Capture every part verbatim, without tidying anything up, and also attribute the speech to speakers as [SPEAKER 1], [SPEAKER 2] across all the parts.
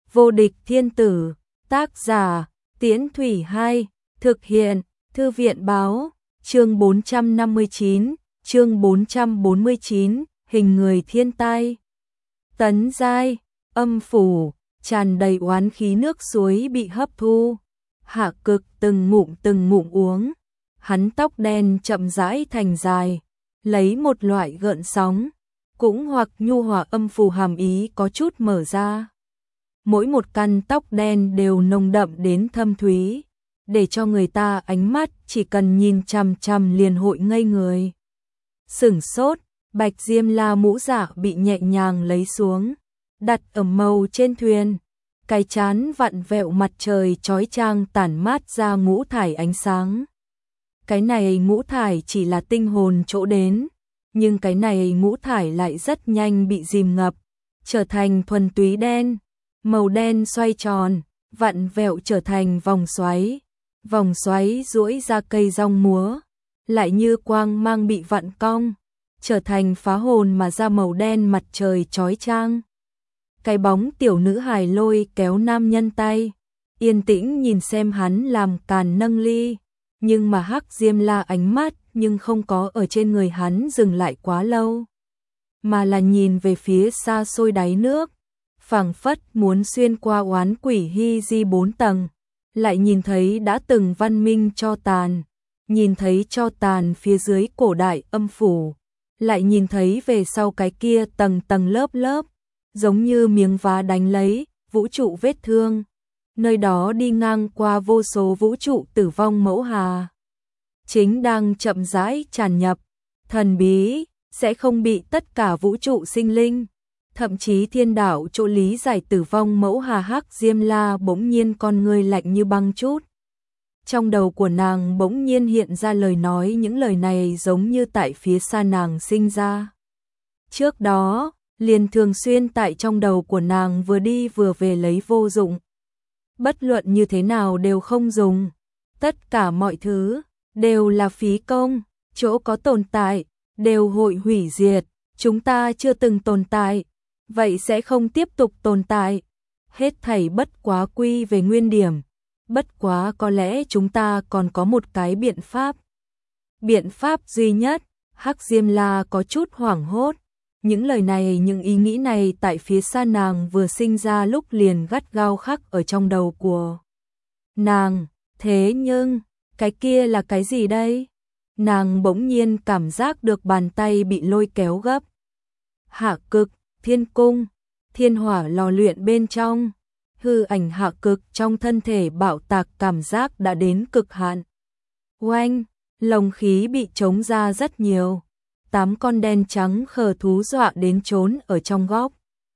[SPEAKER 1] Vô địch thiên tử, tác giả, Tiễn Thủy Hai, thực hiện, Thư viện báo, chương bốn trăm năm mươi chín, chương bốn trăm bốn mươi chín, hình người thiên tai. Tấn giai, âm phủ, tràn đầy oán khí nước suối bị hấp thu. Hạ Cực từng ngụm từng ngụm uống, hắn tóc đen chậm rãi thành dài, lấy một loại gợn sóng, cũng hoặc nhu hòa âm phù hàm ý có chút mở ra. Mỗi một căn tóc đen đều nồng đậm đến thâm thúy, để cho người ta ánh mắt chỉ cần nhìn chằm chằm liền hội ngây người. Sửng sốt, Bạch Diêm La mũ dạ bị nhẹ nhàng lấy xuống, đặt ở màu trên thuyền. Cái chán vặn vẹo mặt trời chói chang tản mát ra ngũ thải ánh sáng. Cái này ngũ thải chỉ là tinh hồn chỗ đến, nhưng cái này ngũ thải lại rất nhanh bị dìm ngập, trở thành thuần túy đen. Màu đen xoay tròn, vặn vẹo trở thành vòng xoáy. Vòng xoáy duỗi ra cây rong múa, lại như quang mang bị vặn cong, trở thành phá hồn mà ra màu đen mặt trời chói chang. Cái bóng tiểu nữ hài lôi kéo nam nhân tay, yên tĩnh nhìn xem hắn làm càn nâng ly, nhưng mà Hắc Diêm La ánh mắt nhưng không có ở trên người hắn dừng lại quá lâu, mà là nhìn về phía xa xôi đáy nước, phảng phất muốn xuyên qua oán quỷ hy di bốn tầng, lại nhìn thấy đã từng văn minh cho tàn, nhìn thấy cho tàn phía dưới cổ đại âm phủ, lại nhìn thấy về sau cái kia tầng tầng lớp lớp, giống như miếng vá đánh lấy, vũ trụ vết thương, nơi đó đi ngang qua vô số vũ trụ tử vong mẫu hà. Chính đang chậm rãi tràn nhập, thần bí, sẽ không bị tất cả vũ trụ sinh linh, thậm chí thiên đạo chỗ lý giải tử vong mẫu hà. Hắc Diêm La bỗng nhiên con người lạnh như băng chút. Trong đầu của nàng bỗng nhiên hiện ra lời nói, những lời này giống như tại phía xa nàng sinh ra. Trước đó, liền thường xuyên tại trong đầu của nàng vừa đi vừa về lấy vô dụng. Bất luận như thế nào đều không dùng. Tất cả mọi thứ, đều là phí công, chỗ có tồn tại, đều hội hủy diệt. Chúng ta chưa từng tồn tại, vậy sẽ không tiếp tục tồn tại. Hết thảy bất quá quy về nguyên điểm. Bất quá có lẽ chúng ta còn có một cái biện pháp. Biện pháp duy nhất, Hắc Diêm La có chút hoảng hốt. Những lời này, những ý nghĩ này tại phía xa nàng vừa sinh ra lúc liền gắt gao khắc ở trong đầu của nàng. Thế nhưng, cái kia là cái gì đây? Nàng bỗng nhiên cảm giác được bàn tay bị lôi kéo gấp. Hạ Cực, thiên cung, thiên hỏa lò luyện bên trong. Hư ảnh Hạ Cực trong thân thể bạo tạc cảm giác đã đến cực hạn. Oanh, lồng khí bị trống ra rất nhiều. Tám con đen trắng khờ thú dọa đến trốn ở trong góc.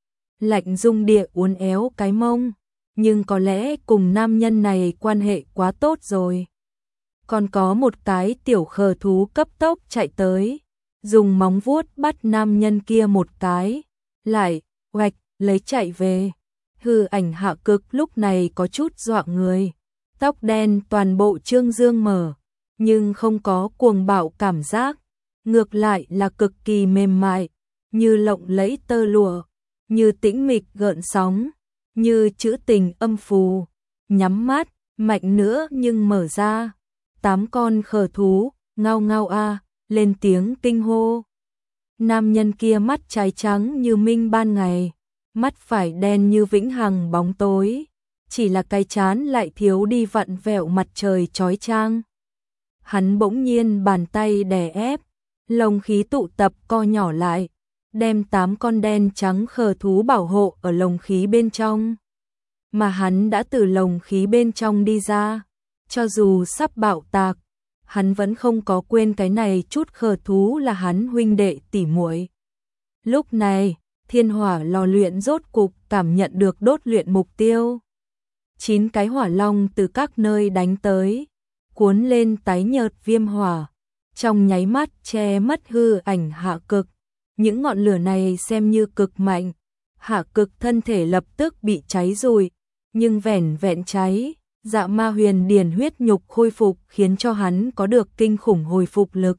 [SPEAKER 1] Lạnh Dung Địa uốn éo cái mông, nhưng có lẽ cùng nam nhân này quan hệ quá tốt rồi. Còn có một cái tiểu khờ thú cấp tốc chạy tới, dùng móng vuốt bắt nam nhân kia một cái, lại, oạch, lấy chạy về. Hư ảnh Hạ Cực lúc này có chút dọa người, tóc đen toàn bộ trương dương mở, nhưng không có cuồng bạo cảm giác. Ngược lại là cực kỳ mềm mại, như lộng lẫy tơ lụa, như tĩnh mịch gợn sóng, như trữ tình âm phù. Nhắm mắt, mạnh nữa nhưng mở ra. Tám con khờ thú, ngao ngao a, lên tiếng kinh hô. Nam nhân kia mắt trái trắng như minh ban ngày, mắt phải đen như vĩnh hằng bóng tối, chỉ là cái chán lại thiếu đi vặn vẹo mặt trời chói chang. Hắn bỗng nhiên bàn tay đè ép, lồng khí tụ tập co nhỏ lại, đem tám con đen trắng khờ thú bảo hộ ở lồng khí bên trong. Mà hắn đã từ lồng khí bên trong đi ra, cho dù sắp bạo tạc, hắn vẫn không có quên cái này chút khờ thú là hắn huynh đệ tỉ muội. Lúc này, thiên hỏa lò luyện rốt cục cảm nhận được đốt luyện mục tiêu. Chín cái hỏa long từ các nơi đánh tới, cuốn lên tái nhợt viêm hỏa, trong nháy mắt che mất hư ảnh Hạ Cực. Những ngọn lửa này xem như cực mạnh, Hạ Cực thân thể lập tức bị cháy rụi, nhưng vẻn vẹn cháy, Dạ Ma Huyền Điển huyết nhục khôi phục khiến cho hắn có được kinh khủng hồi phục lực.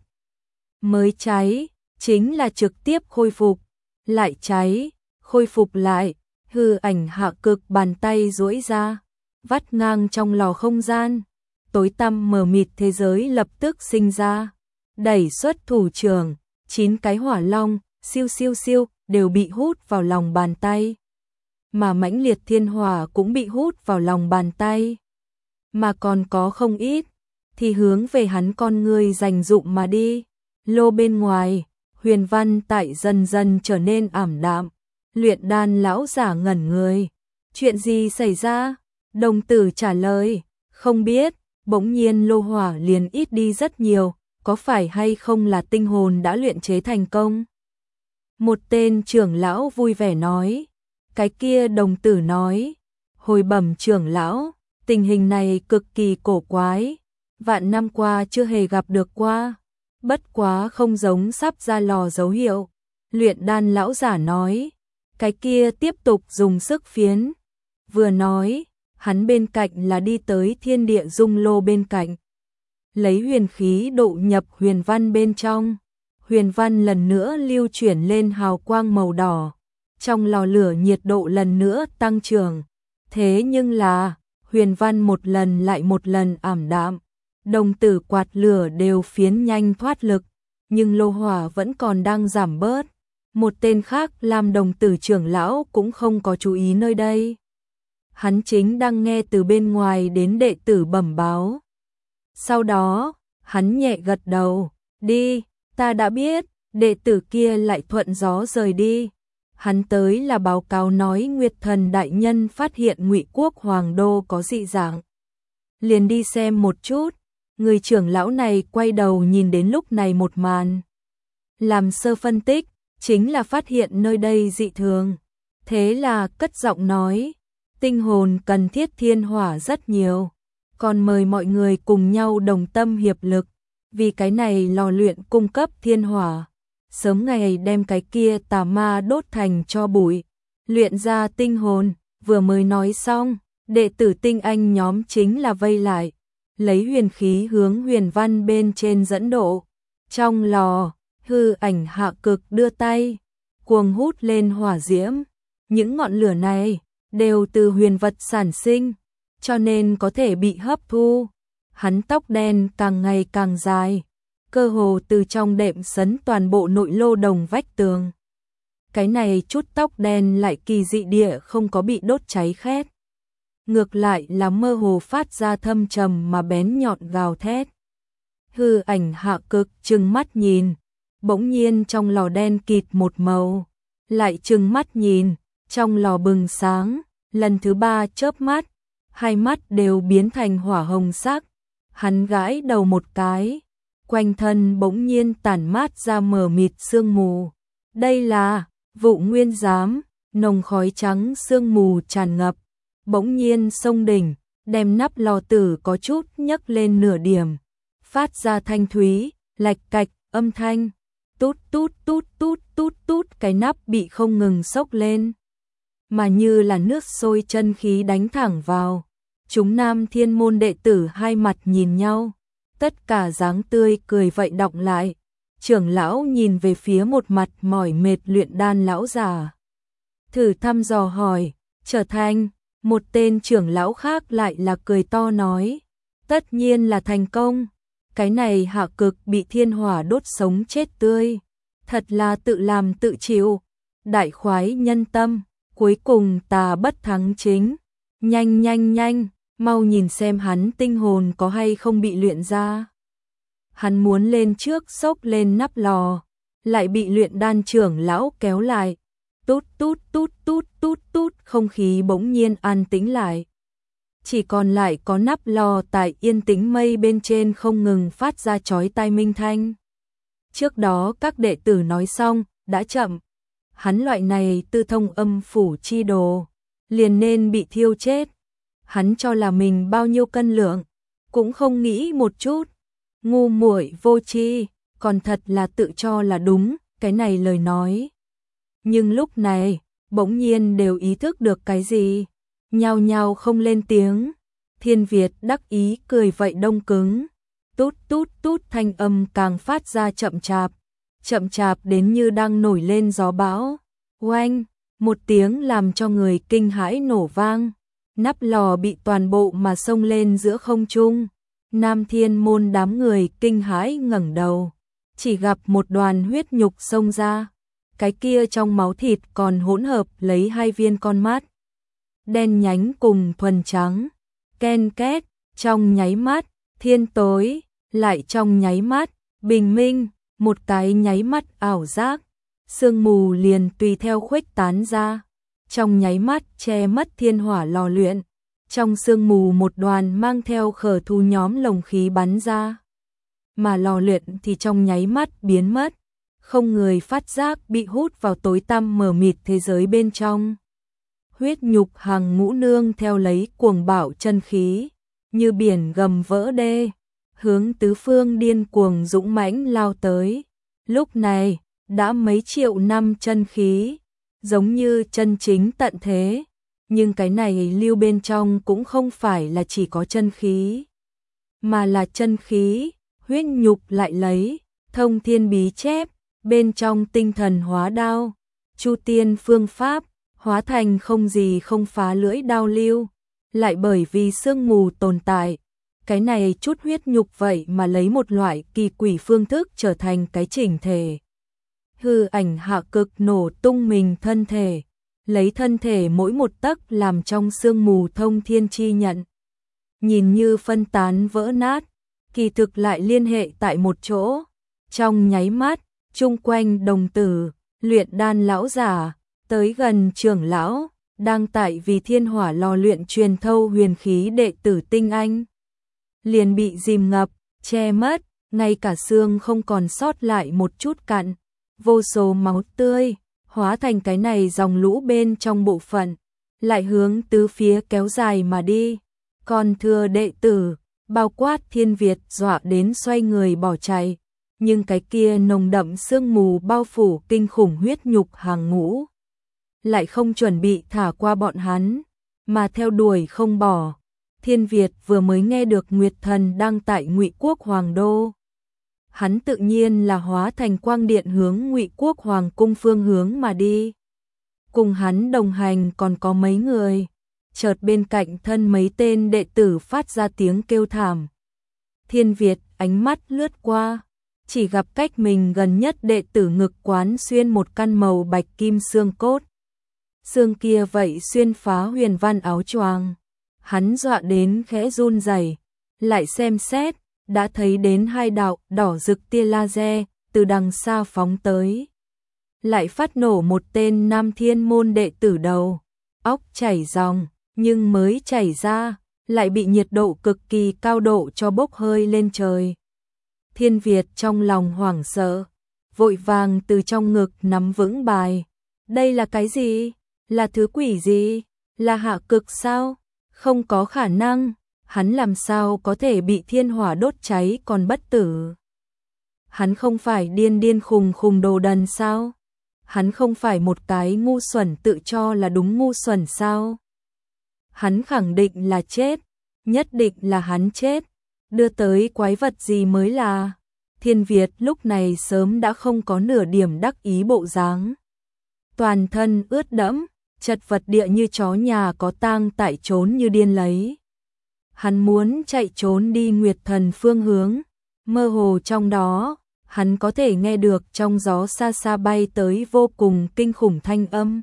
[SPEAKER 1] Mới cháy, chính là trực tiếp khôi phục, lại cháy, khôi phục lại, Hư ảnh hạ cực bàn tay duỗi ra, vắt ngang trong lò không gian, tối tăm mờ mịt thế giới lập tức sinh ra. Đẩy xuất thủ trưởng, chín cái hỏa long, siêu siêu siêu, đều bị hút vào lòng bàn tay. Mà mãnh liệt thiên hỏa cũng bị hút vào lòng bàn tay. Mà còn có không ít, thì hướng về hắn con người dành dụm mà đi. Lô bên ngoài, huyền văn tại dần dần trở nên ảm đạm. Luyện đan lão giả ngẩn người. Chuyện gì xảy ra? Đồng tử trả lời, không biết. Bỗng nhiên lô hỏa liền ít đi rất nhiều, có phải hay không là tinh hồn đã luyện chế thành công? Một tên trưởng lão vui vẻ nói. Cái kia đồng tử nói, hồi bẩm trưởng lão, tình hình này cực kỳ cổ quái, vạn năm qua chưa hề gặp được qua, bất quá không giống sắp ra lò dấu hiệu. Luyện đan lão giả nói, cái kia tiếp tục dùng sức phiến, vừa nói, hắn bên cạnh là đi tới thiên địa dung lô bên cạnh. Lấy huyền khí độ nhập huyền văn bên trong, huyền văn lần nữa lưu chuyển lên hào quang màu đỏ. Trong lò lửa nhiệt độ lần nữa tăng trưởng, thế nhưng là, huyền văn một lần lại một lần ảm đạm, đồng tử quạt lửa đều phiến nhanh thoát lực, nhưng lô hỏa vẫn còn đang giảm bớt. Một tên khác làm đồng tử trưởng lão cũng không có chú ý nơi đây. Hắn chính đang nghe từ bên ngoài đến đệ tử bẩm báo. Sau đó, hắn nhẹ gật đầu, đi, ta đã biết, đệ tử kia lại thuận gió rời đi. Hắn tới là báo cáo nói Nguyệt Thần đại nhân phát hiện Ngụy Quốc Hoàng đô có dị dạng. Liền đi xem một chút, người trưởng lão này quay đầu nhìn đến lúc này một màn. Làm sơ phân tích, chính là phát hiện nơi đây dị thường. Thế là cất giọng nói, tinh hồn cần thiết thiên hỏa rất nhiều, còn mời mọi người cùng nhau đồng tâm hiệp lực, vì cái này lò luyện cung cấp thiên hỏa. Sớm ngày đem cái kia tà ma đốt thành cho bụi, luyện ra tinh hồn. Vừa mới nói xong, đệ tử tinh anh nhóm chính là vây lại, lấy huyền khí hướng huyền văn bên trên dẫn độ. Trong lò, hư ảnh hạ cực đưa tay, cuồng hút lên hỏa diễm. Những ngọn lửa này đều từ huyền vật sản sinh, cho nên có thể bị hấp thu. Hắn tóc đen càng ngày càng dài, cơ hồ từ trong đệm sấn toàn bộ nội lô đồng vách tường. Cái này chút tóc đen lại kỳ dị địa không có bị đốt cháy khét. Ngược lại là mơ hồ phát ra thâm trầm mà bén nhọn gào thét. Hư ảnh hạ cực trừng mắt nhìn, bỗng nhiên trong lò đen kịt một màu. Lại trừng mắt nhìn, trong lò bừng sáng, lần thứ ba chớp mắt, hai mắt đều biến thành hỏa hồng sắc. Hắn gãi đầu một cái. Quanh thân bỗng nhiên tản mát ra mờ mịt sương mù. Đây là vụ nguyên giám, nồng khói trắng sương mù tràn ngập. Bỗng nhiên sông đỉnh, đem nắp lò tử có chút nhấc lên nửa điểm. Phát ra thanh thúy, lạch cạch, âm thanh. Tút tút tút tút tút tút, cái nắp bị không ngừng sốc lên. Mà như là nước sôi chân khí đánh thẳng vào. Chúng nam thiên môn đệ tử hai mặt nhìn nhau. Tất cả dáng tươi cười vậy đọng lại. Trưởng lão nhìn về phía một mặt mỏi mệt luyện đan lão già. Thử thăm dò hỏi, trở thành, một tên trưởng lão khác lại là cười to nói. Tất nhiên là thành công. Cái này hạ cực bị thiên hỏa đốt sống chết tươi. Thật là tự làm tự chịu. Đại khoái nhân tâm, cuối cùng tà bất thắng chính. Nhanh nhanh nhanh, mau nhìn xem hắn tinh hồn có hay không bị luyện ra. Hắn muốn lên trước xốc lên nắp lò, lại bị luyện đan trưởng lão kéo lại. Tút tút tút tút tút tút, không khí bỗng nhiên an tĩnh lại. Chỉ còn lại có nắp lò tại yên tĩnh mây bên trên không ngừng phát ra chói tai minh thanh. Trước đó các đệ tử nói xong, đã chậm. Hắn loại này tư thông âm phủ chi đồ, liền nên bị thiêu chết. Hắn cho là mình bao nhiêu cân lượng, cũng không nghĩ một chút. Ngu muội vô tri, còn thật là tự cho là đúng, cái này lời nói. Nhưng lúc này, bỗng nhiên đều ý thức được cái gì, nhao nhao không lên tiếng. Thiên Việt đắc ý cười vậy đông cứng. Tút tút tút, thanh âm càng phát ra chậm chạp, chậm chạp đến như đang nổi lên gió bão. Oanh, một tiếng làm cho người kinh hãi nổ vang, nắp lò bị toàn bộ mà xông lên giữa không trung. Nam Thiên Môn đám người kinh hãi ngẩng đầu, chỉ gặp một đoàn huyết nhục xông ra, cái kia trong máu thịt còn hỗn hợp lấy hai viên con mắt đen nhánh cùng thuần trắng, ken két, trong nháy mắt, thiên tối, lại trong nháy mắt, bình minh, một cái nháy mắt ảo giác, sương mù liền tùy theo khuếch tán ra, trong nháy mắt che mất thiên hỏa lò luyện, trong sương mù một đoàn mang theo khở thú nhóm lồng khí bắn ra, mà lò luyện thì trong nháy mắt biến mất, không người phát giác bị hút vào tối tăm mờ mịt thế giới bên trong. Huyết nhục hàng ngũ nương theo lấy cuồng bạo chân khí, như biển gầm vỡ đê, hướng tứ phương điên cuồng dũng mãnh lao tới. Lúc này, đã mấy triệu năm chân khí, giống như chân chính tận thế, nhưng cái này lưu bên trong cũng không phải là chỉ có chân khí, mà là chân khí, huyết nhục lại lấy, thông thiên bí chép, bên trong tinh thần hóa đao, chu tiên phương pháp, hóa thành không gì không phá lưỡi đao lưu, lại bởi vì sương mù tồn tại, cái này chút huyết nhục vậy mà lấy một loại kỳ quỷ phương thức trở thành cái chỉnh thể. Hư ảnh hạ cực nổ tung mình thân thể, lấy thân thể mỗi một tấc làm trong sương mù thông thiên chi nhận. Nhìn như phân tán vỡ nát, kỳ thực lại liên hệ tại một chỗ, trong nháy mắt, chung quanh đồng tử, luyện đan lão giả, tới gần trưởng lão, đang tại vì thiên hỏa lò luyện truyền thâu huyền khí đệ tử tinh anh. Liền bị dìm ngập, che mất, ngay cả xương không còn sót lại một chút cặn, vô số máu tươi, hóa thành cái này dòng lũ bên trong bộ phận, lại hướng tứ phía kéo dài mà đi. Còn thừa đệ tử, bao quát Thiên Việt dọa đến xoay người bỏ chạy, nhưng cái kia nồng đậm sương mù bao phủ kinh khủng huyết nhục hàng ngũ, lại không chuẩn bị thả qua bọn hắn, mà theo đuổi không bỏ. Thiên Việt vừa mới nghe được Nguyệt Thần đang tại Ngụy Quốc Hoàng Đô. Hắn tự nhiên là hóa thành quang điện hướng Ngụy Quốc Hoàng cung phương hướng mà đi. Cùng hắn đồng hành còn có mấy người, chợt bên cạnh thân mấy tên đệ tử phát ra tiếng kêu thảm. Thiên Việt ánh mắt lướt qua, chỉ gặp cách mình gần nhất đệ tử ngực quán xuyên một căn màu bạch kim xương cốt. Xương kia vậy xuyên phá huyền văn áo choàng. Hắn dọa đến khẽ run rẩy, lại xem xét, đã thấy đến hai đạo đỏ rực tia laser từ đằng xa phóng tới. Lại phát nổ một tên Nam Thiên Môn đệ tử đầu, óc chảy ròng, nhưng mới chảy ra, lại bị nhiệt độ cực kỳ cao độ cho bốc hơi lên trời. Thiên Việt trong lòng hoảng sợ, vội vàng từ trong ngực nắm vững bài. Đây là cái gì? Là thứ quỷ gì? Là hạ cực sao? Không có khả năng, hắn làm sao có thể bị thiên hỏa đốt cháy còn bất tử? Hắn không phải điên điên khùng khùng đồ đần sao? Hắn không phải một cái ngu xuẩn tự cho là đúng ngu xuẩn sao? Hắn khẳng định là chết, nhất định là hắn chết, đưa tới quái vật gì mới là. Thiên Việt lúc này sớm đã không có nửa điểm đắc ý bộ dáng. Toàn thân ướt đẫm, chật vật địa như chó nhà có tang tại trốn như điên lấy. Hắn muốn chạy trốn đi Nguyệt Thần phương hướng, mơ hồ trong đó, hắn có thể nghe được trong gió xa xa bay tới vô cùng kinh khủng thanh âm.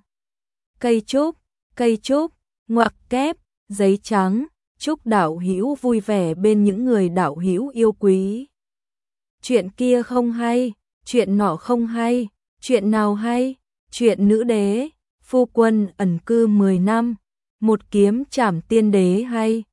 [SPEAKER 1] Cây trúc, cây trúc, ngoặc kép, giấy trắng, chúc đạo hữu vui vẻ bên những người đạo hữu yêu quý. Chuyện kia không hay, chuyện nọ không hay, chuyện nào hay, chuyện nữ đế, phu quân ẩn cư mười năm, một kiếm trảm tiên đế hay.